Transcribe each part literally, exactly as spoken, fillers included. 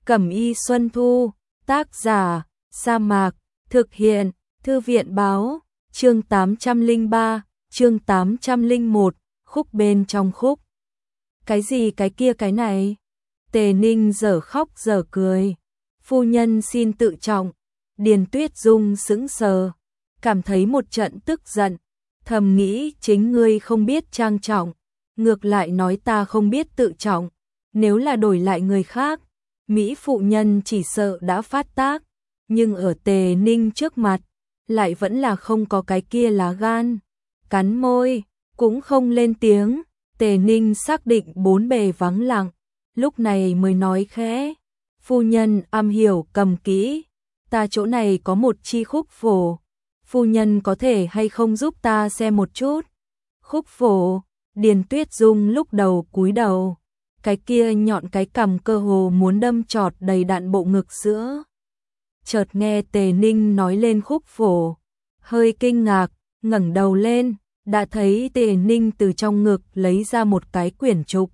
Cẩm y Xuân Thu, tác giả, Sa Mạc, thực hiện, Thư viện báo, chương tám trăm lẻ ba, chương tám trăm lẻ một, khúc bên trong khúc. Cái gì cái kia cái này? Tề Ninh dở khóc dở cười. Phu nhân xin tự trọng. Điền Tuyết Dung sững sờ, cảm thấy một trận tức giận, thầm nghĩ chính ngươi không biết trang trọng, ngược lại nói ta không biết tự trọng, nếu là đổi lại người khác, Mỹ phụ nhân chỉ sợ đã phát tác, nhưng ở Tề Ninh trước mặt, lại vẫn là không có cái kia lá gan, cắn môi, cũng không lên tiếng. Tề Ninh xác định bốn bề vắng lặng, lúc này mới nói khẽ, phu nhân am hiểu cầm kỹ, ta chỗ này có một chi khúc phổ, phu nhân có thể hay không giúp ta xem một chút. Khúc phổ, Điền Tuyết Dung lúc đầu cúi đầu, cái kia nhọn cái cằm cơ hồ muốn đâm trọt đầy đặn bộ ngực sữa. Chợt nghe Tề Ninh nói lên khúc phổ, hơi kinh ngạc, ngẩng đầu lên, đã thấy Tề Ninh từ trong ngực lấy ra một cái quyển trục,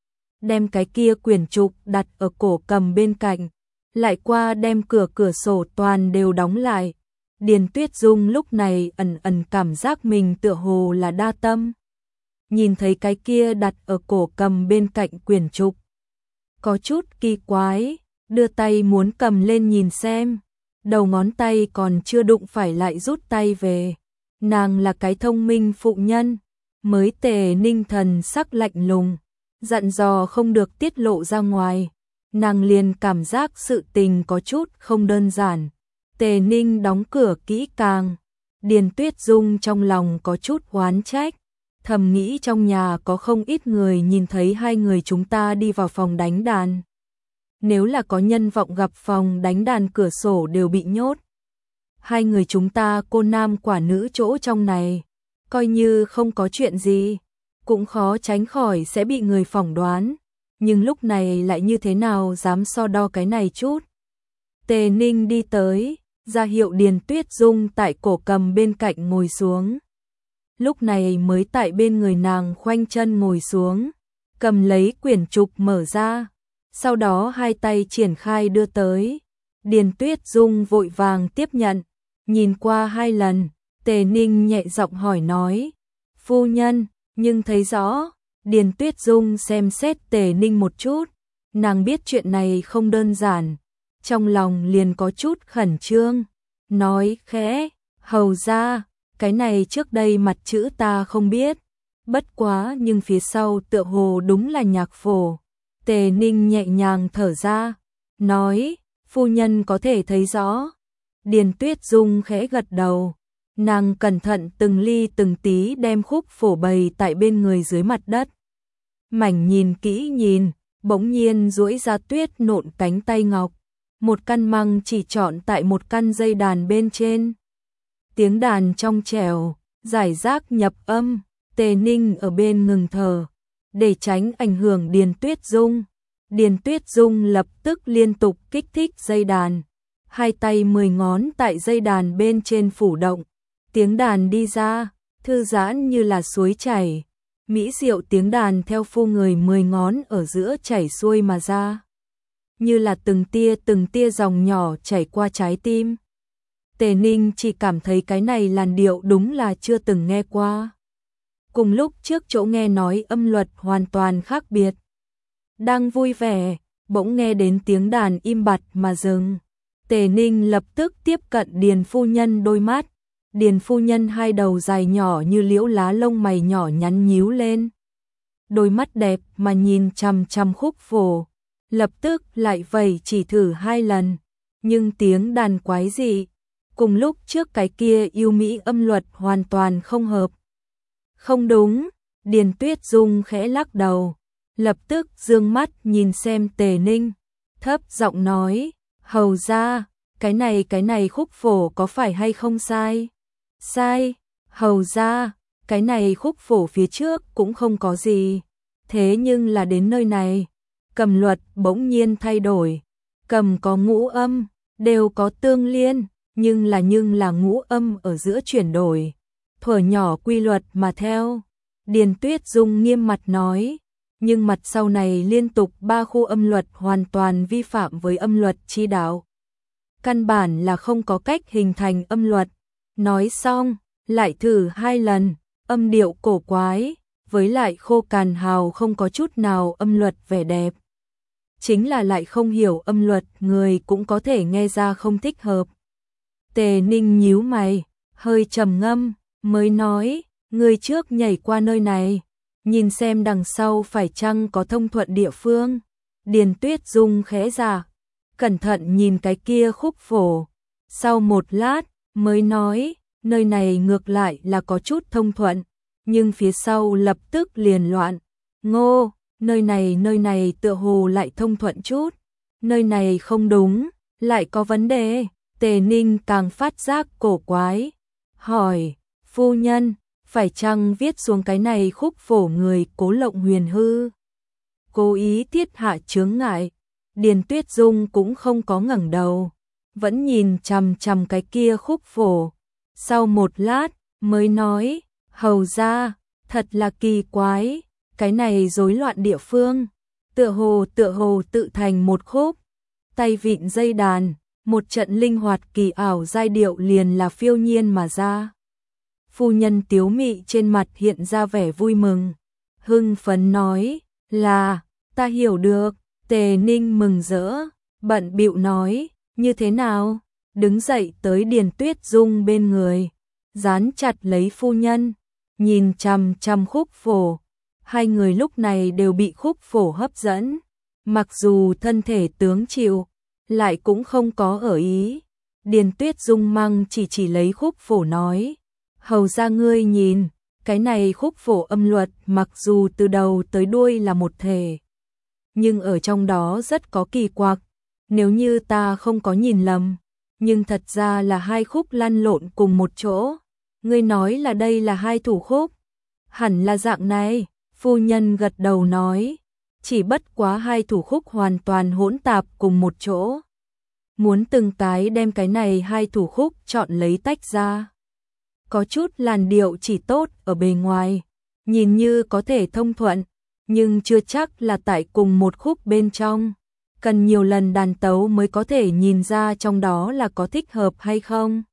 đem cái kia quyển trục đặt ở cổ cầm bên cạnh, lại qua đem cửa cửa sổ toàn đều đóng lại. Điền Tuyết Dung lúc này ẩn ẩn cảm giác mình tựa hồ là đa tâm. Nhìn thấy cái kia đặt ở cổ cầm bên cạnh quyển trục, có chút kỳ quái, đưa tay muốn cầm lên nhìn xem, đầu ngón tay còn chưa đụng phải lại rút tay về. Nàng là cái thông minh phụ nhân, mới Tề Ninh thần sắc lạnh lùng, dặn dò không được tiết lộ ra ngoài. Nàng liền cảm giác sự tình có chút không đơn giản. Tề Ninh đóng cửa kỹ càng, Điền Tuyết Dung trong lòng có chút oán trách, thầm nghĩ trong nhà có không ít người nhìn thấy hai người chúng ta đi vào phòng đánh đàn. Nếu là có nhân vọng gặp phòng đánh đàn cửa sổ đều bị nhốt, hai người chúng ta cô nam quả nữ chỗ trong này, coi như không có chuyện gì, cũng khó tránh khỏi sẽ bị người phỏng đoán, nhưng lúc này lại như thế nào dám so đo cái này chút. Tề Ninh đi tới, ra hiệu Điền Tuyết Dung tại cổ cầm bên cạnh ngồi xuống. Lúc này mới tại bên người nàng khoanh chân ngồi xuống, cầm lấy quyển trục mở ra, sau đó hai tay triển khai đưa tới. Điền Tuyết Dung vội vàng tiếp nhận, nhìn qua hai lần, Tề Ninh nhẹ giọng hỏi nói, phu nhân, nhưng thấy rõ. Điền Tuyết Dung xem xét Tề Ninh một chút, nàng biết chuyện này không đơn giản, trong lòng liền có chút khẩn trương, nói khẽ, hầu ra, cái này trước đây mặt chữ ta không biết, bất quá nhưng phía sau tựa hồ đúng là nhạc phổ. Tề Ninh nhẹ nhàng thở ra, nói, phu nhân có thể thấy rõ. Điền Tuyết Dung khẽ gật đầu, nàng cẩn thận từng ly từng tí đem khúc phổ bày tại bên người dưới mặt đất. Mảnh nhìn kỹ nhìn, bỗng nhiên duỗi ra tuyết nộn cánh tay ngọc, một căn măng chỉ chọn tại một căn dây đàn bên trên. Tiếng đàn trong trẻo, giải rác nhập âm, Tề Ninh ở bên ngừng thở, để tránh ảnh hưởng Điền Tuyết Dung. Điền Tuyết Dung lập tức liên tục kích thích dây đàn, hai tay mười ngón tại dây đàn bên trên phủ động, tiếng đàn đi ra, thư giãn như là suối chảy, mỹ diệu tiếng đàn theo phu người mười ngón ở giữa chảy xuôi mà ra, như là từng tia từng tia dòng nhỏ chảy qua trái tim. Tề Ninh chỉ cảm thấy cái này làn điệu đúng là chưa từng nghe qua. Cùng lúc trước chỗ nghe nói âm luật hoàn toàn khác biệt. Đang vui vẻ, bỗng nghe đến tiếng đàn im bặt mà dừng. Tề Ninh lập tức tiếp cận Điền phu nhân đôi mắt. Điền phu nhân hai đầu dài nhỏ như liễu lá lông mày nhỏ nhắn nhíu lên. Đôi mắt đẹp mà nhìn chằm chằm khúc phổ, lập tức lại vẩy chỉ thử hai lần, nhưng tiếng đàn quái dị, cùng lúc trước cái kia yêu mỹ âm luật hoàn toàn không hợp. Không đúng, Điền Tuyết Dung khẽ lắc đầu, lập tức dương mắt nhìn xem Tề Ninh, thấp giọng nói, hầu ra, cái này cái này khúc phổ có phải hay không sai? Sai, hầu ra, cái này khúc phổ phía trước cũng không có gì, thế nhưng là đến nơi này, cầm luật bỗng nhiên thay đổi, cầm có ngũ âm, đều có tương liên, nhưng là nhưng là ngũ âm ở giữa chuyển đổi, thuở nhỏ quy luật mà theo. Điền Tuyết Dung nghiêm mặt nói, nhưng mặt sau này liên tục ba khu âm luật hoàn toàn vi phạm với âm luật chi đạo. Căn bản là không có cách hình thành âm luật. Nói xong, lại thử hai lần, âm điệu cổ quái, với lại khô cằn hào không có chút nào âm luật vẻ đẹp. Chính là lại không hiểu âm luật, người cũng có thể nghe ra không thích hợp. Tề Ninh nhíu mày, hơi trầm ngâm, mới nói, người trước nhảy qua nơi này, nhìn xem đằng sau phải chăng có thông thuận địa phương. Điền Tuyết Dung khẽ giả, cẩn thận nhìn cái kia khúc phổ. Sau một lát, mới nói, nơi này ngược lại là có chút thông thuận, nhưng phía sau lập tức liền loạn. Ngô, nơi này nơi này tựa hồ lại thông thuận chút, nơi này không đúng, lại có vấn đề. Tề Ninh càng phát giác cổ quái, hỏi, phu nhân, phải chăng viết xuống cái này khúc phổ người Cố Lộng Huyền hư? Cố ý thiết hạ chướng ngại. Điền Tuyết Dung cũng không có ngẩng đầu, vẫn nhìn chằm chằm cái kia khúc phổ. Sau một lát, mới nói, hầu ra, thật là kỳ quái, cái này rối loạn địa phương, tựa hồ tựa hồ tự thành một khúc, tay vịn dây đàn, một trận linh hoạt kỳ ảo giai điệu liền là phiêu nhiên mà ra. Phu nhân Tiếu Mị trên mặt hiện ra vẻ vui mừng, hưng phấn nói, là, ta hiểu được. Tề Ninh mừng rỡ, bận bịu nói, như thế nào? Đứng dậy tới Điền Tuyết Dung bên người, dán chặt lấy phu nhân, nhìn chằm chằm khúc phổ. Hai người lúc này đều bị khúc phổ hấp dẫn, mặc dù thân thể tướng chịu, lại cũng không có ở ý. Điền Tuyết Dung măng chỉ chỉ lấy khúc phổ nói, hầu ra ngươi nhìn, cái này khúc phổ âm luật mặc dù từ đầu tới đuôi là một thể, nhưng ở trong đó rất có kỳ quặc, nếu như ta không có nhìn lầm, nhưng thật ra là hai khúc lăn lộn cùng một chỗ. Ngươi nói là đây là hai thủ khúc, hẳn là dạng này. Phu nhân gật đầu nói, chỉ bất quá hai thủ khúc hoàn toàn hỗn tạp cùng một chỗ. Muốn từng cái đem cái này hai thủ khúc chọn lấy tách ra. Có chút làn điệu chỉ tốt ở bề ngoài, nhìn như có thể thông thuận, nhưng chưa chắc là tại cùng một khúc bên trong. Cần nhiều lần đàn tấu mới có thể nhìn ra trong đó là có thích hợp hay không.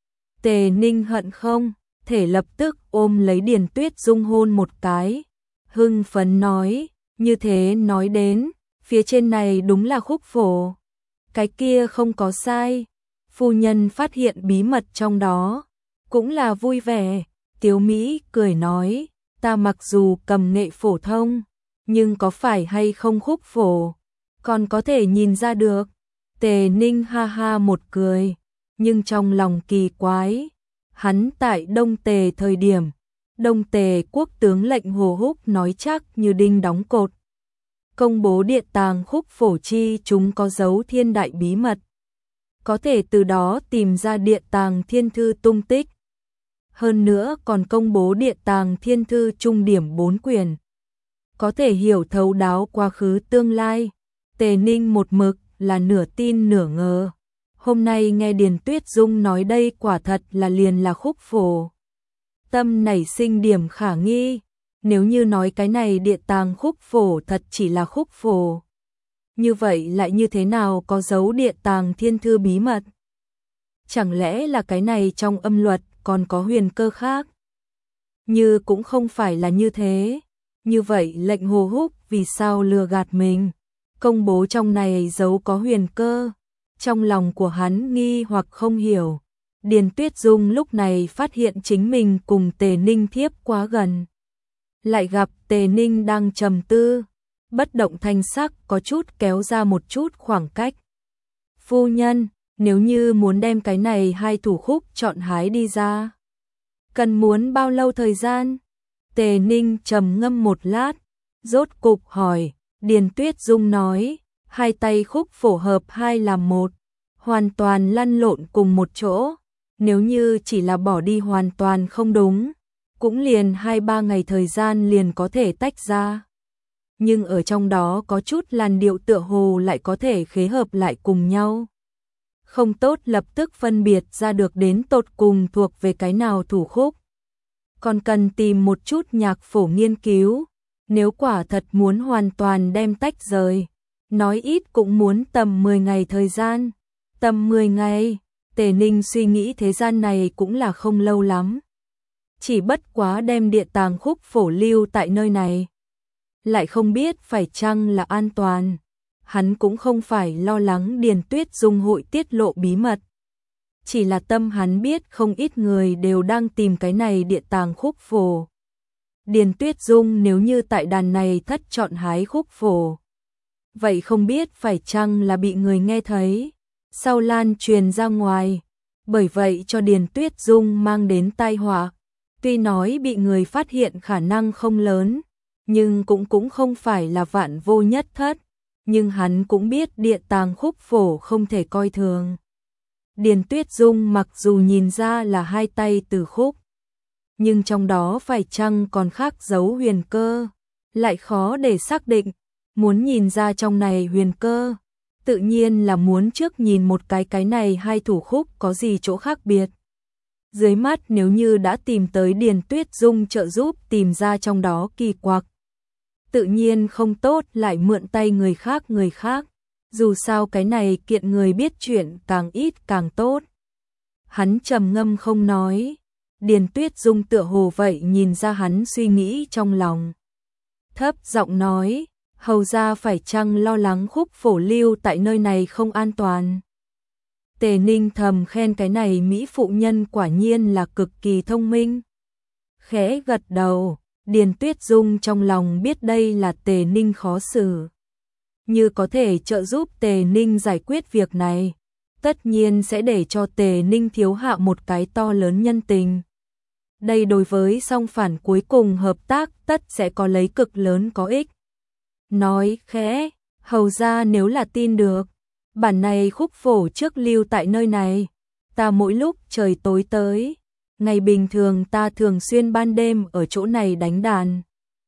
Tề Ninh hận không thể lập tức ôm lấy Điền Tuyết Dung hôn một cái, hưng phấn nói, như thế nói đến, phía trên này đúng là khúc phổ, cái kia không có sai. Phu nhân phát hiện bí mật trong đó, cũng là vui vẻ. Tiếu Mỹ cười nói, ta mặc dù cầm nghệ phổ thông, nhưng có phải hay không khúc phổ, còn có thể nhìn ra được. Tề Ninh ha ha một cười, nhưng trong lòng kỳ quái, hắn tại Đông Tề thời điểm, Đông Tề quốc tướng lệnh Hồ Húc nói chắc như đinh đóng cột, công bố địa tàng khúc phổ chi chúng có dấu thiên đại bí mật, có thể từ đó tìm ra địa tàng thiên thư tung tích. Hơn nữa còn công bố địa tàng thiên thư trung điểm bốn quyển, có thể hiểu thấu đáo quá khứ tương lai. Tề Ninh một mực là nửa tin nửa ngờ, hôm nay nghe Điền Tuyết Dung nói đây quả thật là liền là khúc phổ, tâm nảy sinh điểm khả nghi. Nếu như nói cái này địa tàng khúc phổ thật chỉ là khúc phổ, như vậy lại như thế nào có dấu địa tàng thiên thư bí mật? Chẳng lẽ là cái này trong âm luật còn có huyền cơ khác? Như cũng không phải là như thế. Như vậy lệnh Hồ Húc vì sao lừa gạt mình, công bố trong này dấu có huyền cơ? Trong lòng của hắn nghi hoặc không hiểu. Điền Tuyết Dung lúc này phát hiện chính mình cùng Tề Ninh thiếp quá gần, lại gặp Tề Ninh đang trầm tư, bất động thanh sắc có chút kéo ra một chút khoảng cách. Phu nhân, nếu như muốn đem cái này hai thủ khúc chọn hái đi ra, cần muốn bao lâu thời gian? Tề Ninh trầm ngâm một lát, rốt cục hỏi. Điền Tuyết Dung nói, hai tay khúc phổ hợp hai làm một, hoàn toàn lăn lộn cùng một chỗ, nếu như chỉ là bỏ đi hoàn toàn không đúng, cũng liền hai ba ngày thời gian liền có thể tách ra. Nhưng ở trong đó có chút làn điệu tựa hồ lại có thể khế hợp lại cùng nhau. Không tốt lập tức phân biệt ra được đến tột cùng thuộc về cái nào thủ khúc. Còn cần tìm một chút nhạc phổ nghiên cứu. Nếu quả thật muốn hoàn toàn đem tách rời, nói ít cũng muốn tầm mười ngày thời gian. Tầm mười ngày, Tề Ninh suy nghĩ thế gian này cũng là không lâu lắm. Chỉ bất quá đem địa tàng khúc phổ lưu tại nơi này. Lại không biết phải chăng là an toàn. Hắn cũng không phải lo lắng Điền Tuyết Dung hội tiết lộ bí mật. Chỉ là tâm hắn biết không ít người đều đang tìm cái này địa tàng khúc phổ. Điền Tuyết Dung nếu như tại đàn này thất chọn hái khúc phổ. Vậy không biết phải chăng là bị người nghe thấy. Sau lan truyền ra ngoài. Bởi vậy cho Điền Tuyết Dung mang đến tai họa. Tuy nói bị người phát hiện khả năng không lớn. Nhưng cũng cũng không phải là vạn vô nhất thất. Nhưng hắn cũng biết địa tàng khúc phổ không thể coi thường. Điền Tuyết Dung mặc dù nhìn ra là hai tay từ khúc. Nhưng trong đó phải chăng còn khác dấu huyền cơ. Lại khó để xác định. Muốn nhìn ra trong này huyền cơ. Tự nhiên là muốn trước nhìn một cái cái này hai thủ khúc có gì chỗ khác biệt. Dưới mắt nếu như đã tìm tới Điền Tuyết Dung trợ giúp tìm ra trong đó kỳ quặc. Tự nhiên không tốt lại mượn tay người khác người khác. Dù sao cái này kiện người biết chuyện càng ít càng tốt. Hắn trầm ngâm không nói. Điền Tuyết Dung tựa hồ vậy nhìn ra hắn suy nghĩ trong lòng. Thấp giọng nói, hầu ra phải chăng lo lắng khúc phổ lưu tại nơi này không an toàn. Tề Ninh thầm khen cái này mỹ phụ nhân quả nhiên là cực kỳ thông minh. Khẽ gật đầu, Điền Tuyết Dung trong lòng biết đây là Tề Ninh khó xử. Như có thể trợ giúp Tề Ninh giải quyết việc này, tất nhiên sẽ để cho Tề Ninh thiếu hạ một cái to lớn nhân tình. Đây đối với song phản cuối cùng hợp tác tất sẽ có lấy cực lớn có ích. Nói khẽ, hầu ra nếu là tin được, bản này khúc phổ trước lưu tại nơi này, ta mỗi lúc trời tối tới, ngày bình thường ta thường xuyên ban đêm ở chỗ này đánh đàn.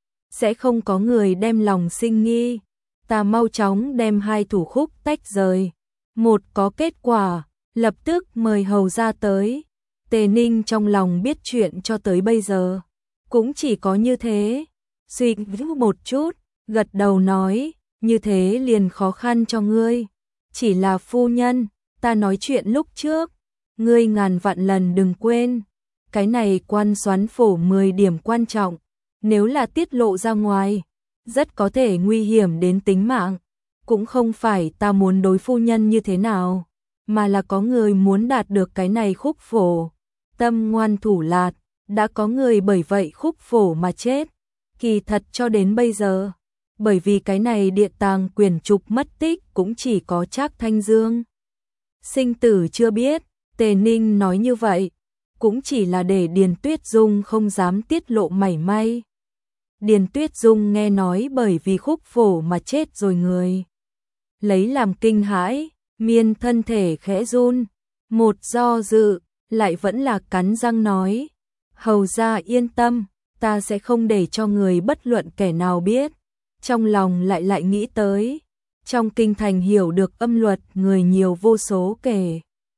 Sẽ không có người đem lòng sinh nghi, ta mau chóng đem hai thủ khúc tách rời. Một có kết quả, lập tức mời hầu ra tới. Tề Ninh trong lòng biết chuyện cho tới bây giờ, cũng chỉ có như thế. Suy nghĩ một chút, gật đầu nói, như thế liền khó khăn cho ngươi. Chỉ là phu nhân, ta nói chuyện lúc trước, ngươi ngàn vạn lần đừng quên. Cái này quan xoán phổ mười điểm quan trọng, nếu là tiết lộ ra ngoài, rất có thể nguy hiểm đến tính mạng. Cũng không phải ta muốn đối phu nhân như thế nào, mà là có người muốn đạt được cái này khúc phổ. Tâm ngoan thủ lạt, đã có người bởi vậy khúc phổ mà chết. Kỳ thật cho đến bây giờ, bởi vì cái này địa tàng quyển trục mất tích cũng chỉ có Trác Thanh Dương. Sinh tử chưa biết, Tề Ninh nói như vậy, cũng chỉ là để Điền Tuyết Dung không dám tiết lộ mảy may. Điền Tuyết Dung nghe nói bởi vì khúc phổ mà chết rồi người. Lấy làm kinh hãi, miên thân thể khẽ run, một do dự, lại vẫn là cắn răng nói. Hầu ra yên tâm, ta sẽ không để cho người bất luận kẻ nào biết. Trong lòng lại lại nghĩ tới, trong kinh thành hiểu được âm luật người nhiều vô số kể.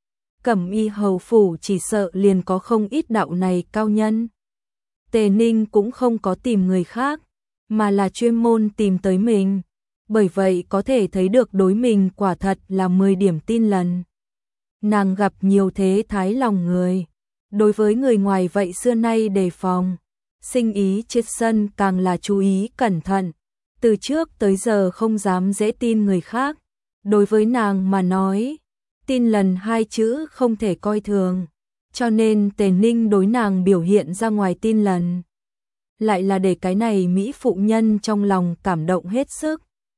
Cẩm Y hầu phủ chỉ sợ liền có không ít đạo này cao nhân. Tề Ninh cũng không có tìm người khác, mà là chuyên môn tìm tới mình. Bởi vậy có thể thấy được đối mình quả thật là mười điểm tin lần. Nàng gặp nhiều thế thái lòng người, đối với người ngoài vậy xưa nay đề phòng. Sinh ý chết sân càng là chú ý cẩn thận. Từ trước tới giờ không dám dễ tin người khác. Đối với nàng mà nói, tin lần hai chữ không thể coi thường. Cho nên Tề Ninh đối nàng biểu hiện ra ngoài tin lần. Lại là để cái này mỹ phụ nhân trong lòng cảm động hết sức.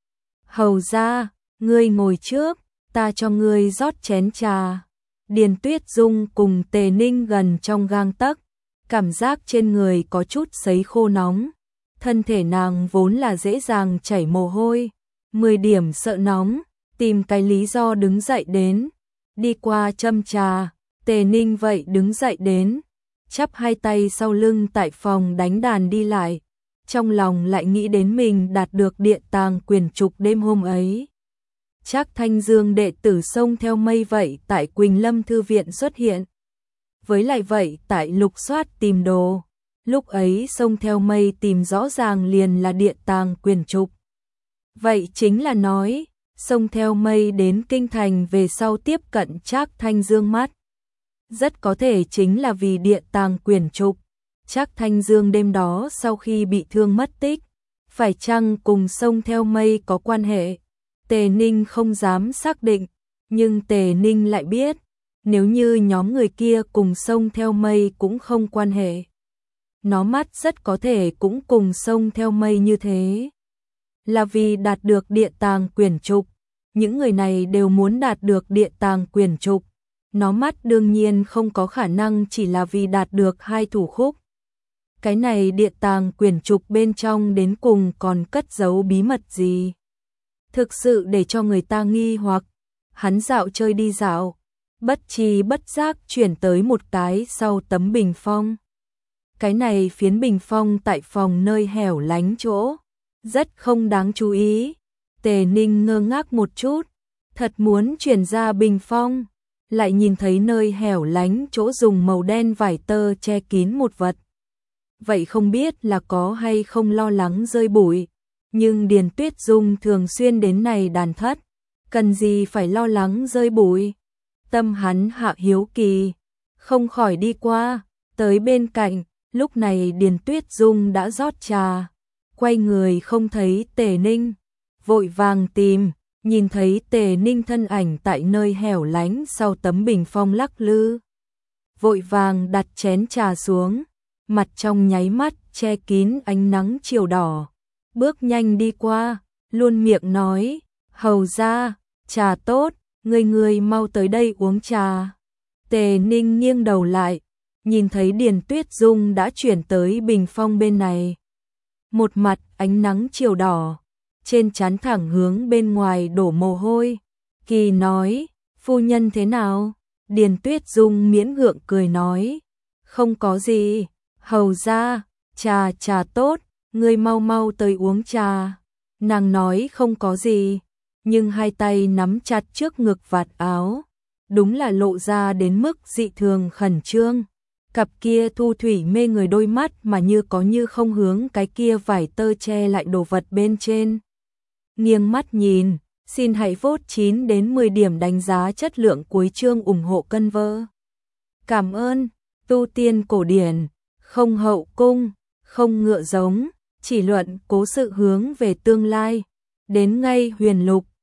Hầu ra, ngươi ngồi trước, ta cho ngươi rót chén trà. Điền Tuyết Dung cùng Tề Ninh gần trong gang tấc, cảm giác trên người có chút sấy khô nóng. Thân thể nàng vốn là dễ dàng chảy mồ hôi, mười điểm sợ nóng, tìm cái lý do đứng dậy đến. Đi qua châm trà, Tề Ninh vậy đứng dậy đến, chắp hai tay sau lưng tại phòng đánh đàn đi lại. Trong lòng lại nghĩ đến mình đạt được địa tàng quyển trục đêm hôm ấy. Trác Thanh Dương đệ tử xông theo mây vậy tại Quỳnh Lâm Thư Viện xuất hiện. Với lại vậy tại lục soát tìm đồ. Lúc ấy Sông Theo Mây tìm rõ ràng liền là địa tàng quyển trục. Vậy chính là nói, Sông Theo Mây đến kinh thành về sau tiếp cận Trác Thanh Dương mắt. Rất có thể chính là vì địa tàng quyển trục. Trác Thanh Dương đêm đó sau khi bị thương mất tích, phải chăng cùng Sông Theo Mây có quan hệ? Tề Ninh không dám xác định, nhưng Tề Ninh lại biết, nếu như nhóm người kia cùng Sông Theo Mây cũng không quan hệ, nó mắt rất có thể cũng cùng Sông Theo Mây như thế. Là vì đạt được địa tàng quyển trục, những người này đều muốn đạt được địa tàng quyển trục. Nó mắt đương nhiên không có khả năng chỉ là vì đạt được hai thủ khúc. Cái này địa tàng quyển trục bên trong đến cùng còn cất giấu bí mật gì? Thực sự để cho người ta nghi hoặc. Hắn dạo chơi đi dạo, bất tri bất giác chuyển tới một cái sau tấm bình phong. Cái này phiến bình phong tại phòng nơi hẻo lánh chỗ, rất không đáng chú ý. Tề Ninh ngơ ngác một chút, thật muốn chuyển ra bình phong, lại nhìn thấy nơi hẻo lánh chỗ dùng màu đen vải tơ che kín một vật. Vậy không biết là có hay không lo lắng rơi bụi, nhưng Điền Tuyết Dung thường xuyên đến này đàn thất, cần gì phải lo lắng rơi bụi. Tâm hắn hạ hiếu kỳ, không khỏi đi qua, tới bên cạnh, lúc này Điền Tuyết Dung đã rót trà, quay người không thấy Tề Ninh, vội vàng tìm, nhìn thấy Tề Ninh thân ảnh tại nơi hẻo lánh sau tấm bình phong lắc lư. Vội vàng đặt chén trà xuống, mặt trong nháy mắt che kín ánh nắng chiều đỏ, bước nhanh đi qua, luôn miệng nói, hầu ra, trà tốt, người người mau tới đây uống trà. Tề Ninh nghiêng đầu lại, nhìn thấy Điền Tuyết Dung đã chuyển tới bình phong bên này. Một mặt ánh nắng chiều đỏ, trên trán thẳng hướng bên ngoài đổ mồ hôi. Kỳ nói, phu nhân thế nào? Điền Tuyết Dung miễn gượng cười nói, không có gì, hầu ra, trà trà tốt, ngươi mau mau tới uống trà. Nàng nói không có gì, nhưng hai tay nắm chặt trước ngực vạt áo, đúng là lộ ra đến mức dị thường khẩn trương. Cặp kia thu thủy mê người đôi mắt mà như có như không hướng cái kia vải tơ che lại đồ vật bên trên. Nghiêng mắt nhìn, xin hãy vote chín đến mười điểm đánh giá chất lượng cuối chương ủng hộ cân vơ. Cảm ơn, tu tiên cổ điển, không hậu cung, không ngựa giống, chỉ luận cố sự hướng về tương lai, đến ngay huyền lục.